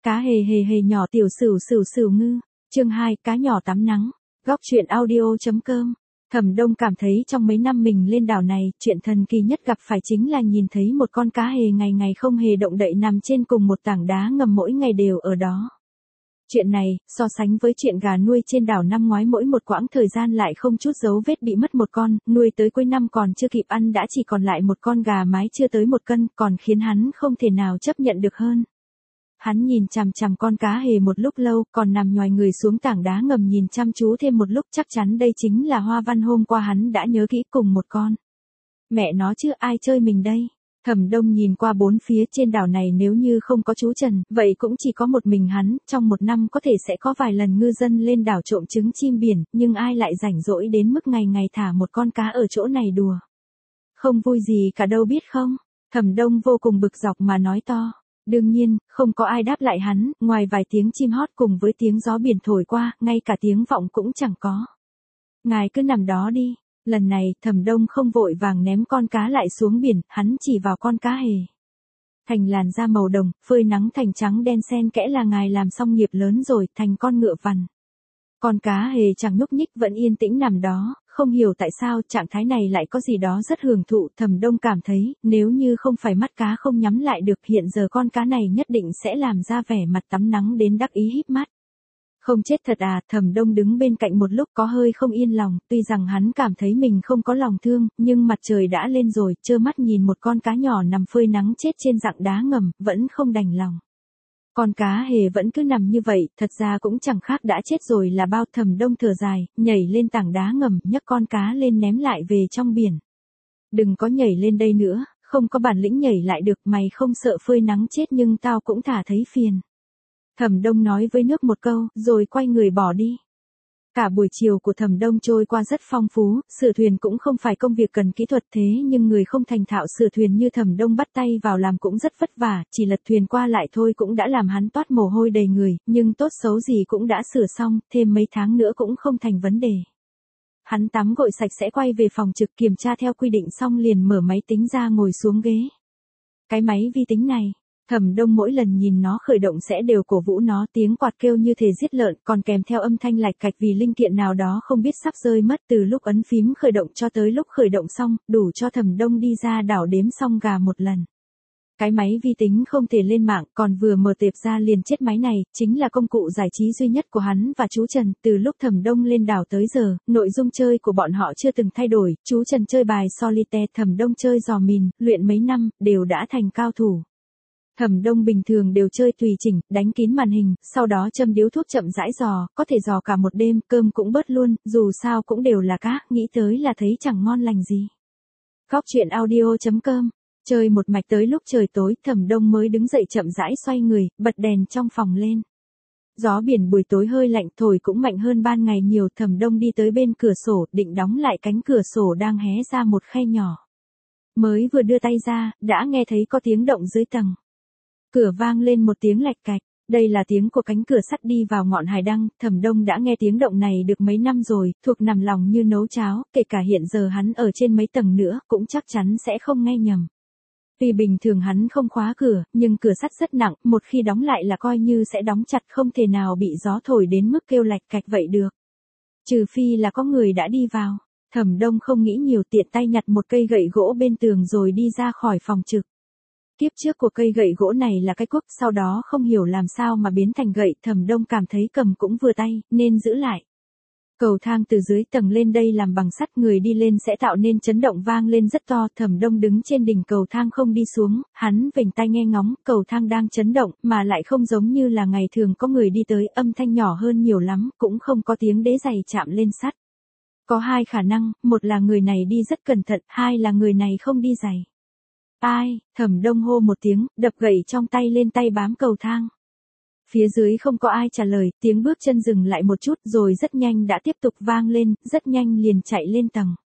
Cá hề hề hề nhỏ tiểu sửu sửu sửu ngư. Chương 2, cá nhỏ tắm nắng. Góc truyện audio.com. Thẩm Đông cảm thấy trong mấy năm mình lên đảo này, chuyện thần kỳ nhất gặp phải chính là nhìn thấy một con cá hề ngày ngày không hề động đậy nằm trên cùng một tảng đá ngầm mỗi ngày đều ở đó. Chuyện này, so sánh với chuyện gà nuôi trên đảo năm ngoái mỗi một quãng thời gian lại không chút dấu vết bị mất một con, nuôi tới cuối năm còn chưa kịp ăn đã chỉ còn lại một con gà mái chưa tới 1 cân, còn khiến hắn không thể nào chấp nhận được hơn. Hắn nhìn chằm chằm con cá hề một lúc lâu, còn nằm nhoài người xuống tảng đá ngầm nhìn chăm chú thêm một lúc, chắc chắn đây chính là Hoa Văn hôm qua hắn đã nhớ kỹ cùng một con. Mẹ nó chứ, ai chơi mình đây? Thẩm Đông nhìn qua bốn phía trên đảo này, nếu như không có chú Trần, vậy cũng chỉ có một mình hắn, trong một năm có thể sẽ có vài lần ngư dân lên đảo trộm trứng chim biển, nhưng ai lại rảnh rỗi đến mức ngày ngày thả một con cá ở chỗ này đùa. Không vui gì cả đâu biết không? Thẩm Đông vô cùng bực dọc mà nói to. Đương nhiên, không có ai đáp lại hắn, ngoài vài tiếng chim hót cùng với tiếng gió biển thổi qua, ngay cả tiếng vọng cũng chẳng có. Ngài cứ nằm đó đi. Lần này, Thẩm Đông không vội vàng ném con cá lại xuống biển, hắn chỉ vào con cá hề. Thành làn da màu đồng, phơi nắng thành trắng đen xen kẽ là ngài làm xong nghiệp lớn rồi, thành con ngựa vằn. Con cá hề chẳng nhúc nhích vẫn yên tĩnh nằm đó, không hiểu tại sao trạng thái này lại có gì đó rất hưởng thụ. Thẩm Đông cảm thấy, nếu như không phải mắt cá không nhắm lại được hiện giờ con cá này nhất định sẽ làm ra vẻ mặt tắm nắng đến đắc ý híp mắt. Không chết thật à? Thẩm Đông đứng bên cạnh một lúc có hơi không yên lòng, tuy rằng hắn cảm thấy mình không có lòng thương, nhưng mặt trời đã lên rồi, trơ mắt nhìn một con cá nhỏ nằm phơi nắng chết trên rặng đá ngầm, vẫn không đành lòng. Con cá hề vẫn cứ nằm như vậy, thật ra cũng chẳng khác đã chết rồi là bao. Thẩm Đông thở dài, nhảy lên tảng đá ngầm, nhấc con cá lên ném lại về trong biển. Đừng có nhảy lên đây nữa, không có bản lĩnh nhảy lại được, mày không sợ phơi nắng chết nhưng tao cũng thả thấy phiền. Thẩm Đông nói với nước một câu, rồi quay người bỏ đi. Cả buổi chiều của Thẩm Đông trôi qua rất phong phú, sửa thuyền cũng không phải công việc cần kỹ thuật thế nhưng người không thành thạo sửa thuyền như Thẩm Đông bắt tay vào làm cũng rất vất vả, chỉ lật thuyền qua lại thôi cũng đã làm hắn toát mồ hôi đầy người, nhưng tốt xấu gì cũng đã sửa xong, thêm mấy tháng nữa cũng không thành vấn đề. Hắn tắm gội sạch sẽ quay về phòng trực kiểm tra theo quy định xong liền mở máy tính ra ngồi xuống ghế. Cái máy vi tính này, Thẩm Đông mỗi lần nhìn nó khởi động sẽ đều cổ vũ nó, tiếng quạt kêu như thể giết lợn, còn kèm theo âm thanh lạch cạch vì linh kiện nào đó không biết sắp rơi mất, từ lúc ấn phím khởi động cho tới lúc khởi động xong, đủ cho Thẩm Đông đi ra đảo đếm xong gà một lần. Cái máy vi tính không thể lên mạng, còn vừa mở tệp ra liền chết máy này, chính là công cụ giải trí duy nhất của hắn và chú Trần. Từ lúc Thẩm Đông lên đảo tới giờ, nội dung chơi của bọn họ chưa từng thay đổi, chú Trần chơi bài solitaire, Thẩm Đông chơi giò mìn, luyện mấy năm, đều đã thành cao thủ. Thẩm Đông bình thường đều chơi tùy chỉnh, đánh kín màn hình, sau đó châm điếu thuốc chậm rãi giò, có thể giò cả một đêm, cơm cũng bớt luôn, dù sao cũng đều là cá, nghĩ tới là thấy chẳng ngon lành gì. Góc truyện audio.com. Chơi một mạch tới lúc trời tối, Thẩm Đông mới đứng dậy chậm rãi xoay người, bật đèn trong phòng lên. Gió biển buổi tối hơi lạnh, thổi cũng mạnh hơn ban ngày nhiều. Thẩm Đông đi tới bên cửa sổ, định đóng lại cánh cửa sổ đang hé ra một khe nhỏ. Mới vừa đưa tay ra, đã nghe thấy có tiếng động dưới tầng. Cửa vang lên một tiếng lạch cạch, đây là tiếng của cánh cửa sắt đi vào ngọn hải đăng. Thẩm Đông đã nghe tiếng động này được mấy năm rồi, thuộc nằm lòng như nấu cháo, kể cả hiện giờ hắn ở trên mấy tầng nữa, cũng chắc chắn sẽ không nghe nhầm. Vì bình thường hắn không khóa cửa, nhưng cửa sắt rất nặng, một khi đóng lại là coi như sẽ đóng chặt, không thể nào bị gió thổi đến mức kêu lạch cạch vậy được. Trừ phi là có người đã đi vào. Thẩm Đông không nghĩ nhiều, tiện tay nhặt một cây gậy gỗ bên tường rồi đi ra khỏi phòng trực. Kiếp trước của cây gậy gỗ này là cái cuốc, sau đó không hiểu làm sao mà biến thành gậy, Thẩm Đông cảm thấy cầm cũng vừa tay, nên giữ lại. Cầu thang từ dưới tầng lên đây làm bằng sắt, người đi lên sẽ tạo nên chấn động vang lên rất to. Thẩm Đông đứng trên đỉnh cầu thang không đi xuống, hắn vểnh tai nghe ngóng, cầu thang đang chấn động, mà lại không giống như là ngày thường có người đi tới, âm thanh nhỏ hơn nhiều lắm, cũng không có tiếng đế giày chạm lên sắt. Có hai khả năng, một là người này đi rất cẩn thận, hai là người này không đi giày. Ai? Thẩm Đông hô một tiếng, đập gậy trong tay lên tay bám cầu thang. Phía dưới không có ai trả lời, tiếng bước chân dừng lại một chút rồi rất nhanh đã tiếp tục vang lên, rất nhanh liền chạy lên tầng.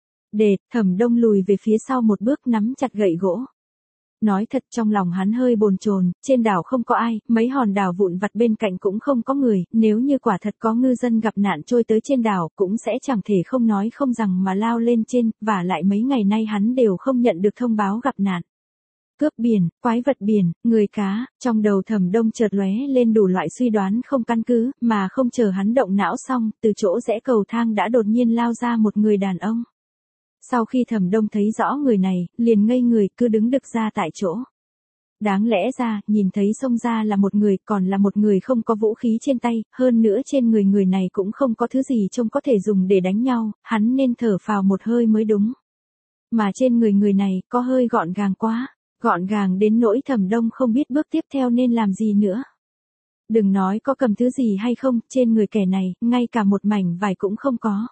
Thẩm Đông lùi về phía sau một bước nắm chặt gậy gỗ. Nói thật trong lòng hắn hơi bồn chồn, trên đảo không có ai, mấy hòn đảo vụn vặt bên cạnh cũng không có người, nếu như quả thật có ngư dân gặp nạn trôi tới trên đảo cũng sẽ chẳng thể không nói không rằng mà lao lên trên, và lại mấy ngày nay hắn đều không nhận được thông báo gặp nạn. cướp biển, quái vật biển, người cá, trong đầu Thẩm Đông chợt lóe lên đủ loại suy đoán không căn cứ, mà không chờ hắn động não xong, từ chỗ rẽ cầu thang đã đột nhiên lao ra một người đàn ông. Sau khi Thẩm Đông thấy rõ người này, liền ngây người cứ đứng đực ra tại chỗ. Đáng lẽ ra, nhìn thấy xông ra là một người, còn là một người không có vũ khí trên tay, hơn nữa trên người người này cũng không có thứ gì trông có thể dùng để đánh nhau, hắn nên thở phào một hơi mới đúng. Mà trên người người này, có hơi gọn gàng quá, gọn gàng đến nỗi Thẩm Đông không biết bước tiếp theo nên làm gì nữa. Đừng nói có cầm thứ gì hay không, trên người kẻ này, ngay cả một mảnh vải cũng không có.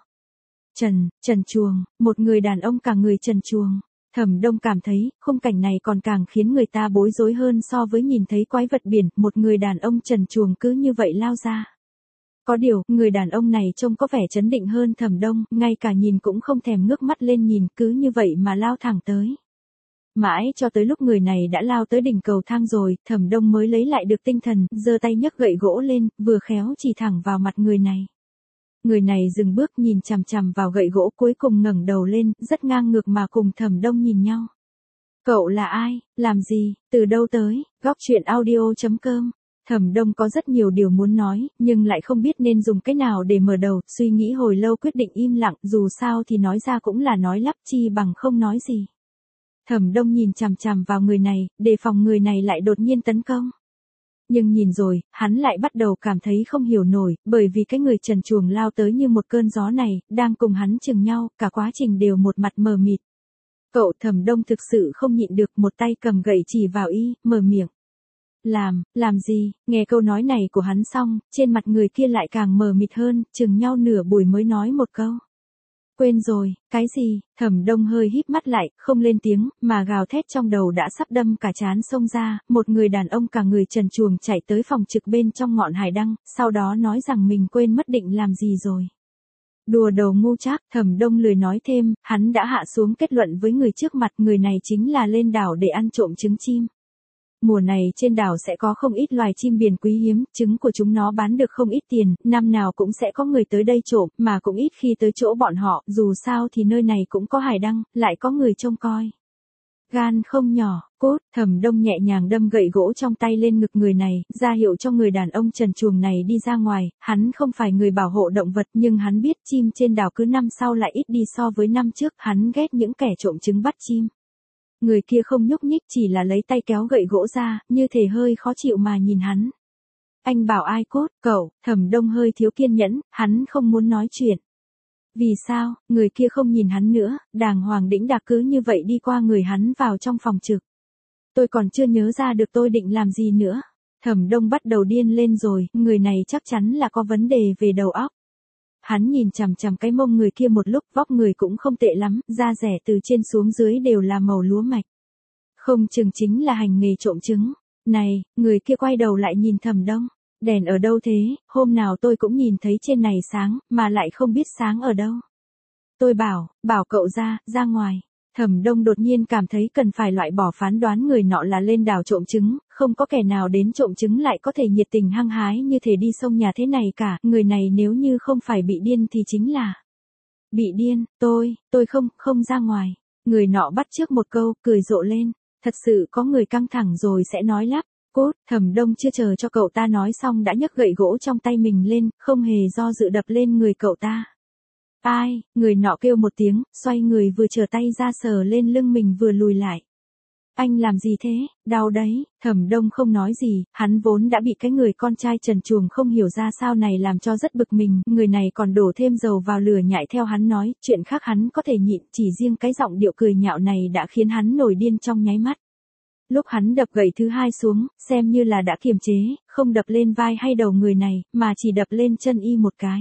Trần truồng, một người đàn ông cả người trần truồng. Thẩm Đông cảm thấy, khung cảnh này còn càng khiến người ta bối rối hơn so với nhìn thấy quái vật biển, một người đàn ông trần truồng cứ như vậy lao ra. Có điều, người đàn ông này trông có vẻ trấn định hơn Thẩm Đông, ngay cả nhìn cũng không thèm ngước mắt lên nhìn, cứ như vậy mà lao thẳng tới. Mãi cho tới lúc người này đã lao tới đỉnh cầu thang rồi, Thẩm Đông mới lấy lại được tinh thần, giơ tay nhấc gậy gỗ lên, vừa khéo chỉ thẳng vào mặt người này. Người này dừng bước nhìn chằm chằm vào gậy gỗ, cuối cùng ngẩng đầu lên, rất ngang ngược mà cùng Thẩm Đông nhìn nhau. Cậu là ai, làm gì, từ đâu tới, góc truyện audio.com. Thẩm Đông có rất nhiều điều muốn nói, nhưng lại không biết nên dùng cái nào để mở đầu, suy nghĩ hồi lâu quyết định im lặng, dù sao thì nói ra cũng là nói lắp chi bằng không nói gì. Thẩm Đông nhìn chằm chằm vào người này, đề phòng người này lại đột nhiên tấn công. Nhưng nhìn rồi, hắn lại bắt đầu cảm thấy không hiểu nổi, bởi vì cái người trần truồng lao tới như một cơn gió này, đang cùng hắn chừng nhau, cả quá trình đều một mặt mờ mịt. Cậu Thẩm Đông thực sự không nhịn được, một tay cầm gậy chỉ vào y, mở miệng. Làm gì, nghe câu nói này của hắn xong, trên mặt người kia lại càng mờ mịt hơn, chừng nhau nửa buổi mới nói một câu. Quên rồi, cái gì, Thẩm Đông hơi híp mắt lại, không lên tiếng, mà gào thét trong đầu đã sắp đâm cả trán xông ra, một người đàn ông cả người trần truồng chạy tới phòng trực bên trong ngọn hải đăng, sau đó nói rằng mình quên mất định làm gì rồi. Đùa đầu ngu trác, Thẩm Đông lười nói thêm, hắn đã hạ xuống kết luận với người trước mặt, người này chính là lên đảo để ăn trộm trứng chim. Mùa này trên đảo sẽ có không ít loài chim biển quý hiếm, trứng của chúng nó bán được không ít tiền, năm nào cũng sẽ có người tới đây trộm, mà cũng ít khi tới chỗ bọn họ, dù sao thì nơi này cũng có hải đăng, lại có người trông coi. Gan không nhỏ, cốt, Thẩm Đông nhẹ nhàng đâm gậy gỗ trong tay lên ngực người này, ra hiệu cho người đàn ông trần truồng này đi ra ngoài, hắn không phải người bảo hộ động vật nhưng hắn biết chim trên đảo cứ năm sau lại ít đi so với năm trước, hắn ghét những kẻ trộm trứng bắt chim. Người kia không nhúc nhích, chỉ là lấy tay kéo gậy gỗ ra, như thể hơi khó chịu mà nhìn hắn. Anh bảo ai cốt, cậu, Thẩm Đông hơi thiếu kiên nhẫn, hắn không muốn nói chuyện. Vì sao, người kia không nhìn hắn nữa, đàng hoàng đĩnh đạc cứ như vậy đi qua người hắn vào trong phòng trực. Tôi còn chưa nhớ ra được tôi định làm gì nữa. Thẩm Đông bắt đầu điên lên rồi, người này chắc chắn là có vấn đề về đầu óc. Hắn nhìn chằm chằm cái mông người kia một lúc, vóc người cũng không tệ lắm, da rẻ từ trên xuống dưới đều là màu lúa mạch. Không chừng chính là hành nghề trộm trứng. Này, người kia quay đầu lại nhìn Thẩm Đông. Đèn ở đâu thế, hôm nào tôi cũng nhìn thấy trên này sáng, mà lại không biết sáng ở đâu. Tôi bảo cậu ra ngoài. Thẩm Đông đột nhiên cảm thấy cần phải loại bỏ phán đoán người nọ là lên đảo trộm trứng, không có kẻ nào đến trộm trứng lại có thể nhiệt tình hăng hái như thể đi sông nhà thế này cả, người này nếu như không phải bị điên thì chính là bị điên, tôi không ra ngoài. Người nọ bắt chước một câu, cười rộ lên, thật sự có người căng thẳng rồi sẽ nói lắp. Cốt, Thẩm Đông chưa chờ cho cậu ta nói xong đã nhấc gậy gỗ trong tay mình lên, không hề do dự đập lên người cậu ta. Ai, người nọ kêu một tiếng, xoay người vừa trở tay ra sờ lên lưng mình vừa lùi lại. Anh làm gì thế, đau đấy, Thẩm Đông không nói gì, hắn vốn đã bị cái người con trai trần truồng không hiểu ra sao này làm cho rất bực mình, người này còn đổ thêm dầu vào lửa nhại theo hắn nói, chuyện khác hắn có thể nhịn, chỉ riêng cái giọng điệu cười nhạo này đã khiến hắn nổi điên trong nháy mắt. Lúc hắn đập gậy thứ hai xuống, xem như là đã kiềm chế, không đập lên vai hay đầu người này, mà chỉ đập lên chân y một cái.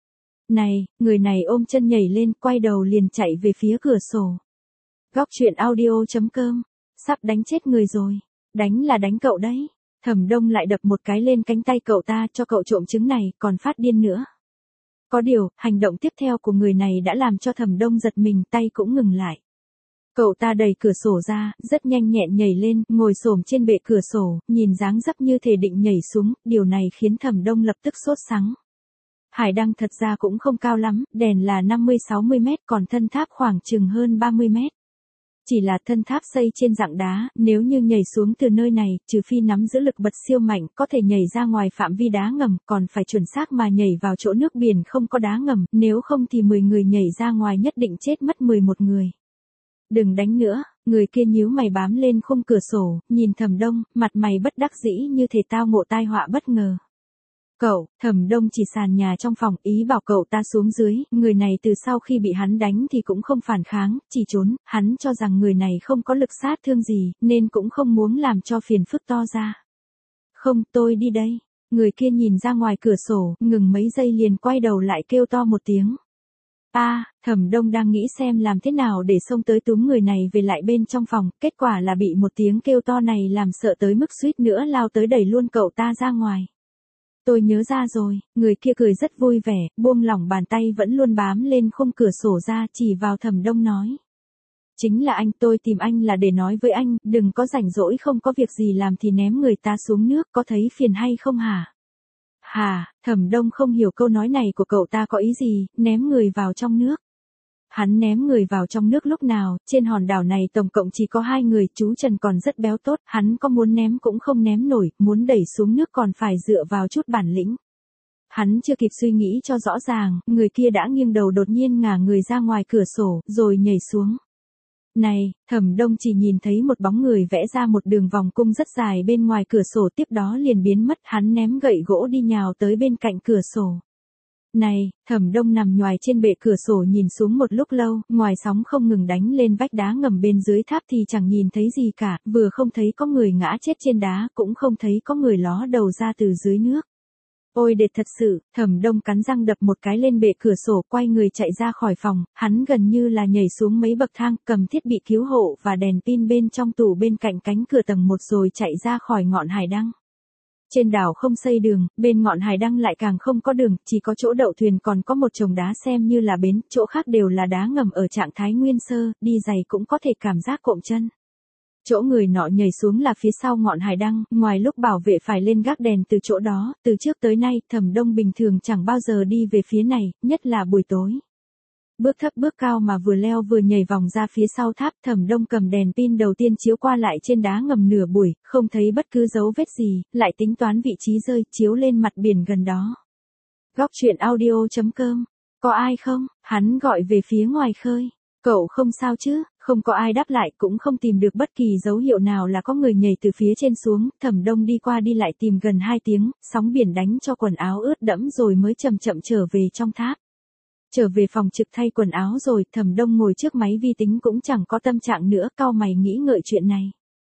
Này, người này ôm chân nhảy lên, quay đầu liền chạy về phía cửa sổ. Góc truyện audio.com, sắp đánh chết người rồi, đánh là đánh cậu đấy. Thẩm Đông lại đập một cái lên cánh tay cậu ta cho cậu trộm trứng này, còn phát điên nữa. Có điều, hành động tiếp theo của người này đã làm cho Thẩm Đông giật mình, tay cũng ngừng lại. Cậu ta đẩy cửa sổ ra, rất nhanh nhẹn nhảy lên, ngồi xổm trên bệ cửa sổ, nhìn dáng dấp như thể định nhảy xuống, điều này khiến Thẩm Đông lập tức sốt sắng. Hải đăng thật ra cũng không cao lắm, đèn là 50-60 mét, còn thân tháp khoảng chừng hơn 30 mét. Chỉ là thân tháp xây trên dạng đá, nếu như nhảy xuống từ nơi này, trừ phi nắm giữ lực bật siêu mạnh, có thể nhảy ra ngoài phạm vi đá ngầm, còn phải chuẩn xác mà nhảy vào chỗ nước biển không có đá ngầm, nếu không thì 10 người nhảy ra ngoài nhất định chết mất 11 người. Đừng đánh nữa, người kia nhíu mày bám lên khung cửa sổ, nhìn Thẩm Đông, mặt mày bất đắc dĩ như thể tao ngộ tai họa bất ngờ. Cậu, Thẩm Đông chỉ sàn nhà trong phòng, ý bảo cậu ta xuống dưới, người này từ sau khi bị hắn đánh thì cũng không phản kháng, chỉ trốn, hắn cho rằng người này không có lực sát thương gì, nên cũng không muốn làm cho phiền phức to ra. Không, tôi đi đây. Người kia nhìn ra ngoài cửa sổ, ngừng mấy giây liền quay đầu lại kêu to một tiếng. Thẩm Đông đang nghĩ xem làm thế nào để xông tới túm người này về lại bên trong phòng, kết quả là bị một tiếng kêu to này làm sợ tới mức suýt nữa lao tới đẩy luôn cậu ta ra ngoài. Tôi nhớ ra rồi, người kia cười rất vui vẻ, buông lỏng bàn tay vẫn luôn bám lên khung cửa sổ ra chỉ vào Thẩm Đông nói. Chính là anh, tôi tìm anh là để nói với anh, đừng có rảnh rỗi không có việc gì làm thì ném người ta xuống nước, có thấy phiền hay không hả? Thẩm Đông không hiểu câu nói này của cậu ta có ý gì, ném người vào trong nước. Hắn ném người vào trong nước lúc nào, trên hòn đảo này tổng cộng chỉ có 2 người, chú Trần còn rất béo tốt, hắn có muốn ném cũng không ném nổi, muốn đẩy xuống nước còn phải dựa vào chút bản lĩnh. Hắn chưa kịp suy nghĩ cho rõ ràng, người kia đã nghiêng đầu đột nhiên ngả người ra ngoài cửa sổ, rồi nhảy xuống. Này, Thẩm Đông chỉ nhìn thấy một bóng người vẽ ra một đường vòng cung rất dài bên ngoài cửa sổ, tiếp đó liền biến mất, hắn ném gậy gỗ đi nhào tới bên cạnh cửa sổ. Này, Thẩm Đông nằm nhoài trên bệ cửa sổ nhìn xuống một lúc lâu, ngoài sóng không ngừng đánh lên vách đá ngầm bên dưới tháp thì chẳng nhìn thấy gì cả, vừa không thấy có người ngã chết trên đá, cũng không thấy có người ló đầu ra từ dưới nước. Ôi đệt thật sự, Thẩm Đông cắn răng đập một cái lên bệ cửa sổ, quay người chạy ra khỏi phòng, hắn gần như là nhảy xuống mấy bậc thang, cầm thiết bị cứu hộ và đèn pin bên trong tủ bên cạnh cánh cửa tầng 1 rồi chạy ra khỏi ngọn hải đăng. Trên đảo không xây đường, bên ngọn hải đăng lại càng không có đường, chỉ có chỗ đậu thuyền còn có một chồng đá xem như là bến, chỗ khác đều là đá ngầm ở trạng thái nguyên sơ, đi giày cũng có thể cảm giác cộm chân. Chỗ người nọ nhảy xuống là phía sau ngọn hải đăng, ngoài lúc bảo vệ phải lên gác đèn từ chỗ đó, từ trước tới nay, Thẩm Đông bình thường chẳng bao giờ đi về phía này, nhất là buổi tối. Bước thấp bước cao mà vừa leo vừa nhảy vòng ra phía sau tháp, Thẩm Đông cầm đèn pin đầu tiên chiếu qua lại trên đá ngầm nửa buổi, không thấy bất cứ dấu vết gì, lại tính toán vị trí rơi, chiếu lên mặt biển gần đó. Góc truyện audio.com, có ai không? Hắn gọi về phía ngoài khơi. Cậu không sao chứ? Không có ai đáp lại, cũng không tìm được bất kỳ dấu hiệu nào là có người nhảy từ phía trên xuống. Thẩm Đông đi qua đi lại tìm gần 2 tiếng, sóng biển đánh cho quần áo ướt đẫm rồi mới chậm chậm trở về trong tháp. Trở về phòng trực thay quần áo rồi, Thẩm Đông ngồi trước máy vi tính cũng chẳng có tâm trạng nữa, cau mày nghĩ ngợi chuyện này.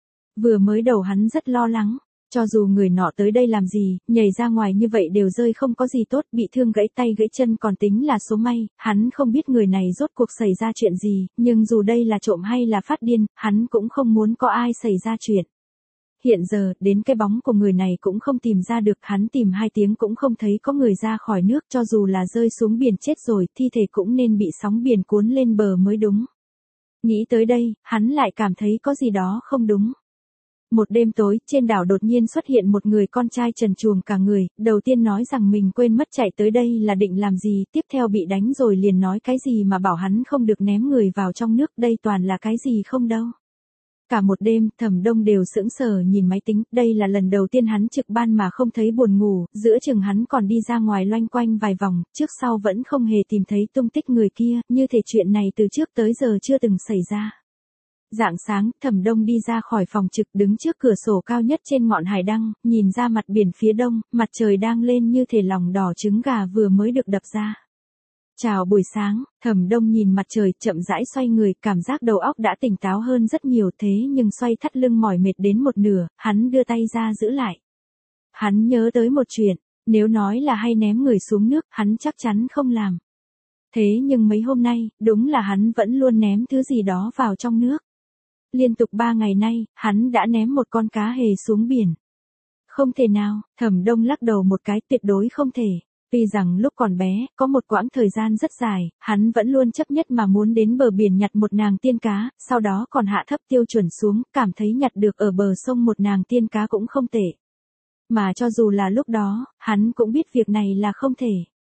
Vừa mới đầu hắn rất lo lắng, cho dù người nọ tới đây làm gì, nhảy ra ngoài như vậy đều rơi không có gì tốt, bị thương gãy tay gãy chân còn tính là số may, hắn không biết người này rốt cuộc xảy ra chuyện gì, nhưng dù đây là trộm hay là phát điên, hắn cũng không muốn có ai xảy ra chuyện. Hiện giờ, đến cái bóng của người này cũng không tìm ra được, hắn tìm 2 tiếng cũng không thấy có người ra khỏi nước, cho dù là rơi xuống biển chết rồi, thi thể cũng nên bị sóng biển cuốn lên bờ mới đúng. Nghĩ tới đây, hắn lại cảm thấy có gì đó không đúng. Một đêm tối, trên đảo đột nhiên xuất hiện một người con trai trần truồng cả người, đầu tiên nói rằng mình quên mất chạy tới đây là định làm gì, tiếp theo bị đánh rồi liền nói cái gì mà bảo hắn không được ném người vào trong nước, đây toàn là cái gì không đâu. Cả một đêm, Thẩm Đông đều sững sờ nhìn máy tính, đây là lần đầu tiên hắn trực ban mà không thấy buồn ngủ, giữa chừng hắn còn đi ra ngoài loanh quanh vài vòng, trước sau vẫn không hề tìm thấy tung tích người kia, như thể chuyện này từ trước tới giờ chưa từng xảy ra. Rạng sáng, Thẩm Đông đi ra khỏi phòng trực đứng trước cửa sổ cao nhất trên ngọn hải đăng, nhìn ra mặt biển phía đông, mặt trời đang lên như thể lòng đỏ trứng gà vừa mới được đập ra. Chào buổi sáng, Thẩm Đông nhìn mặt trời chậm rãi xoay người, cảm giác đầu óc đã tỉnh táo hơn rất nhiều, thế nhưng xoay thắt lưng mỏi mệt đến một nửa, hắn đưa tay ra giữ lại. Hắn nhớ tới một chuyện, nếu nói là hay ném người xuống nước, hắn chắc chắn không làm. Thế nhưng mấy hôm nay, đúng là hắn vẫn luôn ném thứ gì đó vào trong nước. Liên tục 3 ngày nay, hắn đã ném một con cá hề xuống biển. Không thể nào, Thẩm Đông lắc đầu một cái, tuyệt đối không thể. Vì rằng lúc còn bé, có một quãng thời gian rất dài, hắn vẫn luôn chấp nhất mà muốn đến bờ biển nhặt một nàng tiên cá, sau đó còn hạ thấp tiêu chuẩn xuống, cảm thấy nhặt được ở bờ sông một nàng tiên cá cũng không tệ. Mà cho dù là lúc đó, hắn cũng biết việc này là không thể.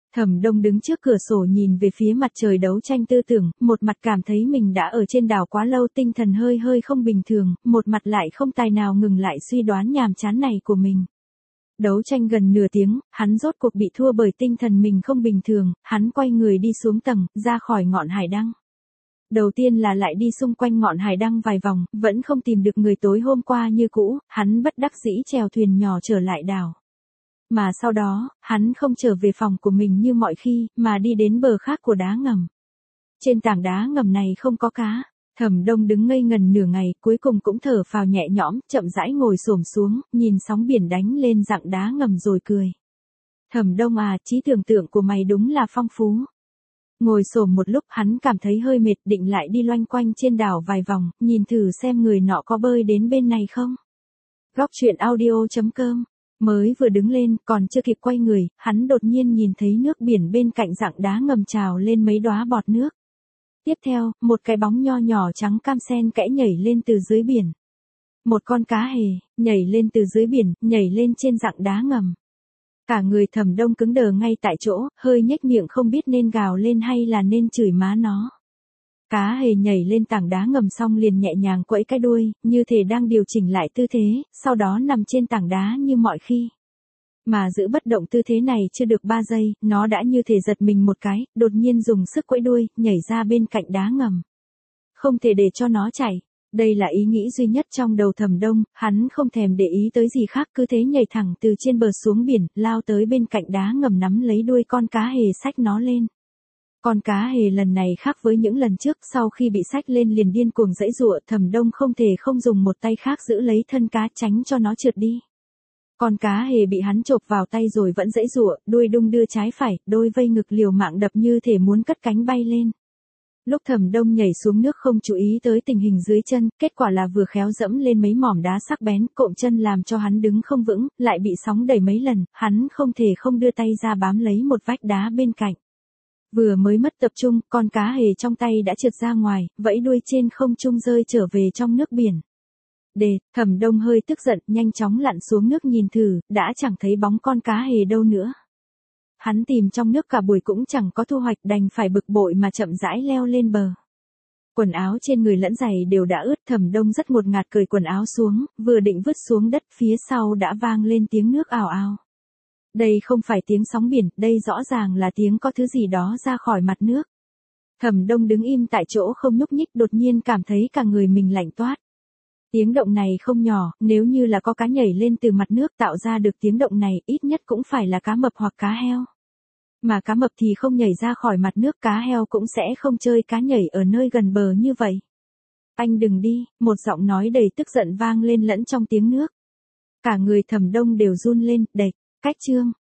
Thẩm Đông đứng trước cửa sổ nhìn về phía mặt trời đấu tranh tư tưởng, một mặt cảm thấy mình đã ở trên đảo quá lâu tinh thần hơi hơi không bình thường, một mặt lại không tài nào ngừng lại suy đoán nhàm chán này của mình. Đấu tranh gần nửa tiếng, hắn rốt cuộc bị thua bởi tinh thần mình không bình thường, hắn quay người đi xuống tầng, ra khỏi ngọn hải đăng. Đầu tiên là lại đi xung quanh ngọn hải đăng vài vòng, vẫn không tìm được người tối hôm qua như cũ, hắn bất đắc dĩ chèo thuyền nhỏ trở lại đảo. Mà sau đó, hắn không trở về phòng của mình như mọi khi, mà đi đến bờ khác của đá ngầm. Trên tảng đá ngầm này không có cá. Thẩm Đông đứng ngây ngần nửa ngày, cuối cùng cũng thở phào nhẹ nhõm, chậm rãi ngồi xổm xuống, nhìn sóng biển đánh lên dạng đá ngầm rồi cười. Thẩm Đông à, trí tưởng tượng của mày đúng là phong phú. Ngồi xổm một lúc hắn cảm thấy hơi mệt, định lại đi loanh quanh trên đảo vài vòng, nhìn thử xem người nọ có bơi đến bên này không. Góc truyện audio.com. Mới vừa đứng lên, còn chưa kịp quay người, hắn đột nhiên nhìn thấy nước biển bên cạnh dạng đá ngầm trào lên mấy đóa bọt nước. Tiếp theo, một cái bóng nho nhỏ trắng cam sen kẽ nhảy lên từ dưới biển. Một con cá hề, nhảy lên từ dưới biển, nhảy lên trên dạng đá ngầm. Cả người Thẩm Đông cứng đờ ngay tại chỗ, hơi nhếch miệng không biết nên gào lên hay là nên chửi má nó. Cá hề nhảy lên tảng đá ngầm xong liền nhẹ nhàng quẫy cái đuôi, như thể đang điều chỉnh lại tư thế, sau đó nằm trên tảng đá như mọi khi. Mà giữ bất động tư thế này chưa được 3 giây, nó đã như thể giật mình một cái, đột nhiên dùng sức quẫy đuôi, nhảy ra bên cạnh đá ngầm. Không thể để cho nó chạy. Đây là ý nghĩ duy nhất trong đầu Thẩm Đông, hắn không thèm để ý tới gì khác, cứ thế nhảy thẳng từ trên bờ xuống biển, lao tới bên cạnh đá ngầm nắm lấy đuôi con cá hề xách nó lên. Con cá hề lần này khác với những lần trước, sau khi bị xách lên liền điên cuồng giãy giụa, Thẩm Đông không thể không dùng một tay khác giữ lấy thân cá tránh cho nó trượt đi. Con cá hề bị hắn chộp vào tay rồi vẫn giãy giụa, đuôi đung đưa trái phải, đôi vây ngực liều mạng đập như thể muốn cất cánh bay lên. Lúc Thẩm Đông nhảy xuống nước không chú ý tới tình hình dưới chân, kết quả là vừa khéo dẫm lên mấy mỏm đá sắc bén, cộm chân làm cho hắn đứng không vững, lại bị sóng đẩy mấy lần, hắn không thể không đưa tay ra bám lấy một vách đá bên cạnh. Vừa mới mất tập trung, con cá hề trong tay đã trượt ra ngoài, vẫy đuôi trên không trung rơi trở về trong nước biển. Thẩm Đông hơi tức giận, nhanh chóng lặn xuống nước nhìn thử, đã chẳng thấy bóng con cá hề đâu nữa. Hắn tìm trong nước cả buổi cũng chẳng có thu hoạch, đành phải bực bội mà chậm rãi leo lên bờ. Quần áo trên người lẫn giày đều đã ướt, Thẩm Đông rất ngột ngạt cởi quần áo xuống, vừa định vứt xuống đất, phía sau đã vang lên tiếng nước ào ào. Đây không phải tiếng sóng biển, đây rõ ràng là tiếng có thứ gì đó ra khỏi mặt nước. Thẩm Đông đứng im tại chỗ không nhúc nhích, đột nhiên cảm thấy cả người mình lạnh toát. Tiếng động này không nhỏ, nếu như là có cá nhảy lên từ mặt nước tạo ra được tiếng động này, ít nhất cũng phải là cá mập hoặc cá heo. Mà cá mập thì không nhảy ra khỏi mặt nước, cá heo cũng sẽ không chơi cá nhảy ở nơi gần bờ như vậy. Anh đừng đi, một giọng nói đầy tức giận vang lên lẫn trong tiếng nước. Cả người Thẩm Đông đều run lên, cách chương.